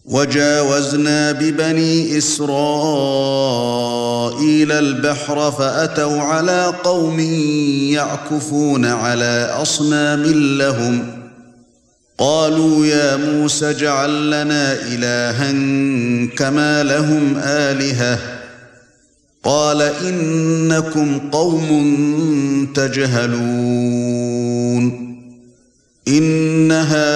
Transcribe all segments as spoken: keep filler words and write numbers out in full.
وجاوزنا ببني إسرائيل البحر فأتوا على قوم يعكفون على أصنام لهم قالوا يا موسى اجعل لنا إلها كما لهم آلهة قال إنكم قوم تجهلون إن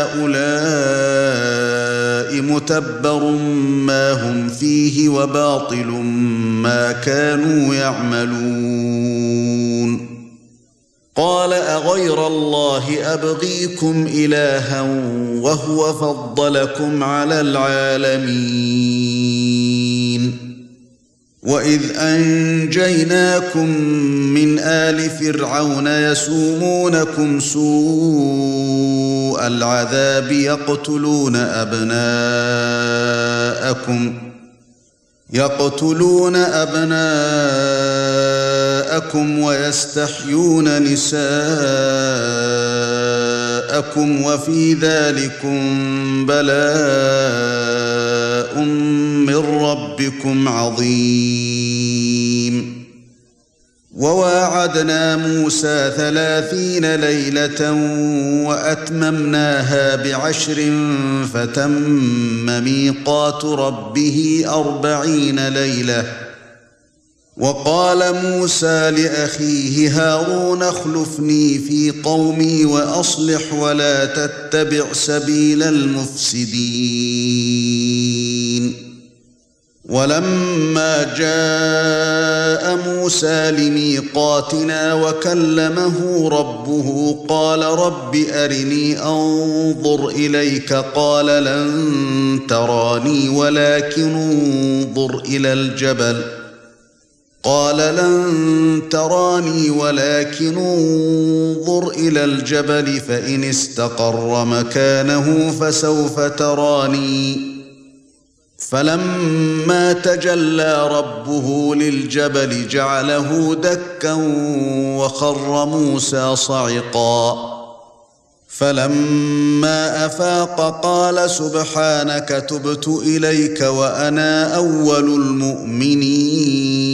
هؤلاء متبر ما هم فيه وباطل ما كانوا يعملون قال أغير الله أبغيكم إلها وهو فضلكم على العالمين وإذ أنجيناكم من آل فرعون يسومونكم سوء العذاب يقتلون أبناءكم يقتلون أبناءكم ويستحيون نساءكم وفي ذلكم بلاء من ربكم عظيم وواعدنا موسى ثلاثين ليلة وأتممناها بعشر فتم ميقات ربه أربعين ليلة وقال موسى لأخيه هارون اخلفني في قومي وأصلح ولا تتبع سبيل المفسدين ولما جاء موسى لميقاتنا وكلمه ربه قال رب أرني أنظر إليك قال لن تراني ولكن انظر إلى الجبل قال لن تراني ولكن انظر إلى الجبل فإن استقر مكانه فسوف تراني فلما تجلى ربه للجبل جعله دكا وخر موسى صعقا فلما أفاق قال سبحانك تبت إليك وأنا أول المؤمنين